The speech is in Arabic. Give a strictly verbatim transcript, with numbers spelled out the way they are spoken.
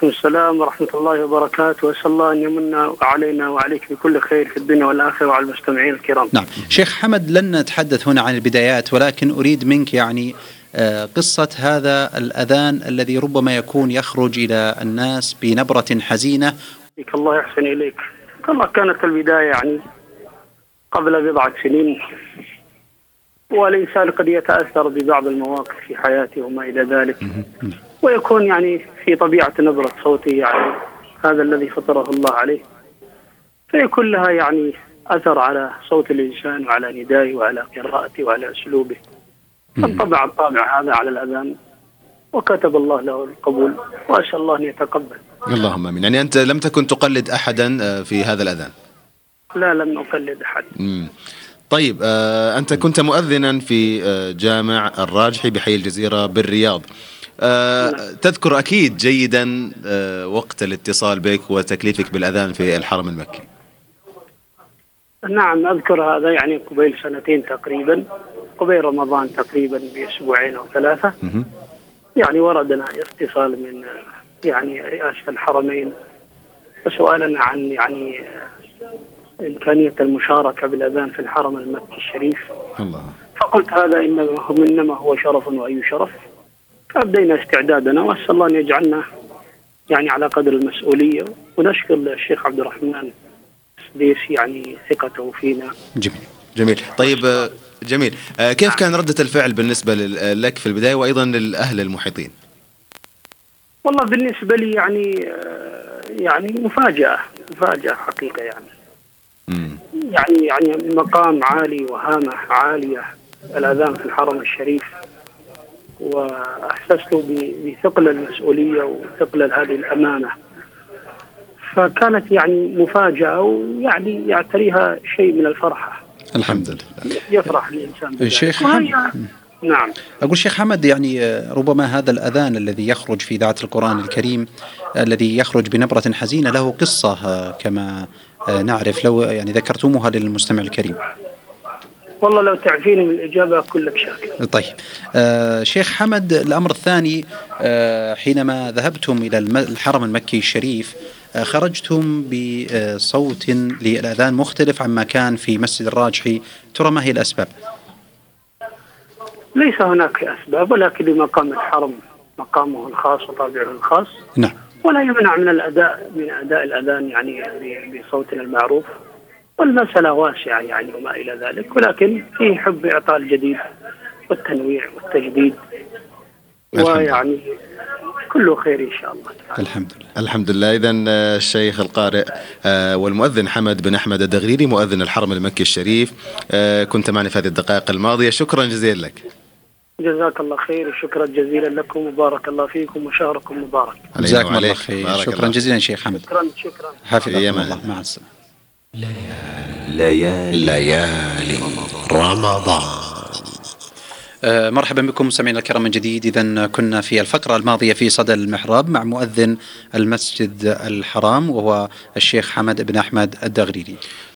وعليكم السلام ورحمة الله وبركاته، وأسأل الله أن يمن علينا وعليك بكل خير في الدنيا والآخرة وعلى المستمعين الكرام. نعم شيخ حمد، لن نتحدث هنا عن البدايات، ولكن أريد منك يعني قصة هذا الأذان الذي ربما يكون يخرج إلى الناس بنبرة حزينة. الله يحسن إليك. والله كانت البداية يعني قبل بضعة سنين، والإنسان قد يتأثر ببعض المواقف في حياته وما إلى ذلك، ويكون يعني في طبيعة نبرة صوته يعني هذا الذي فطره الله عليه، فيكون لها يعني أثر على صوت الإنسان وعلى ندائه وعلى قراءته وعلى أسلوبه، فانطبع الطابع هذا على الأذان وكتب الله له القبول، وأسأل الله أن يتقبل. اللهم آمين. يعني أنت لم تكن تقلد أحدا في هذا الأذان؟ لا، لم أقلد أحد. مم. طيب آه أنت كنت مؤذنا في آه جامع الراجحي بحي الجزيرة بالرياض. آه تذكر أكيد جيدا آه وقت الاتصال بك وتكليفك بالأذان في الحرم المكي. نعم أذكر هذا، يعني قبيل سنتين تقريبا، قبيل رمضان تقريبا بأسبوعين أو ثلاثة. م- يعني وردنا اتصال من يعني رئاسة الحرمين وسؤالنا عن يعني إمكانية المشاركة بالأذان في الحرم المكي الشريف. الله. فقلت هذا إنما هو شرف وأي شرف، فأبدينا استعدادنا، وأسأل الله أن يجعلنا يعني على قدر المسؤولية، ونشكر الشيخ عبد الرحمن السديس يعني ثقته فينا. جميل جميل. طيب جميل. كيف كان ردة الفعل بالنسبة لك في البداية وأيضا للأهل المحيطين؟ والله بالنسبة لي يعني يعني مفاجأة مفاجأة حقيقة، يعني مم. يعني يعني مقام عالي وهامة عالية الأذان في الحرم الشريف، وأحسست بثقل المسؤولية وثقل هذه الأمانة، فكانت يعني مفاجأة ويعني يعتريها شيء من الفرحة. الحمد لله. يفرح الإنسان الشيخ حمد. نعم. أقول شيخ حمد، يعني ربما هذا الأذان الذي يخرج في إذاعة القرآن الكريم الذي يخرج بنبرة حزينة له قصة كما نعرف، لو يعني ذكرتموها للمستمع الكريم. والله لو تعفيني من الإجابة كلك شاكر. طيب آه شيخ حمد، الأمر الثاني، آه حينما ذهبتم إلى الحرم المكي الشريف آه خرجتم بصوت للأذان مختلف عما كان في مسجد الراجحي، ترى ما هي الأسباب؟ ليس هناك أسباب، ولكن لمقام الحرم مقامه الخاص وطابعه الخاص. نعم. ولا يمنع من الأداء من أداء الأذان يعني بصوتنا المعروف، والمسألة واسعة يعني وما إلى ذلك، ولكن فيه حب إعطاء الجديد والتنويع والتجديد، ويعني كله خير إن شاء الله تعالى. الحمد لله. الحمد لله. إذن الشيخ القارئ والمؤذن حمد بن أحمد الدغريري مؤذن الحرم المكي الشريف، كنت معنا في هذه الدقائق الماضية، شكرا جزيلا لك. جزاك الله خير وشكرا جزيلا لكم، وبارك الله فيكم وشهركم مبارك. جزاكم الله خير. شكرا الله. جزيلا شيخ حمد. شكرا شكرا. حفظكم الله. مع السلامة. ليالي ليالي رمضان. آه مرحبا بكم مستمعينا الكرام من جديد. إذن كنا في الفقرة الماضية في صدى المحراب مع مؤذن المسجد الحرام وهو الشيخ حمد بن أحمد الدغريري.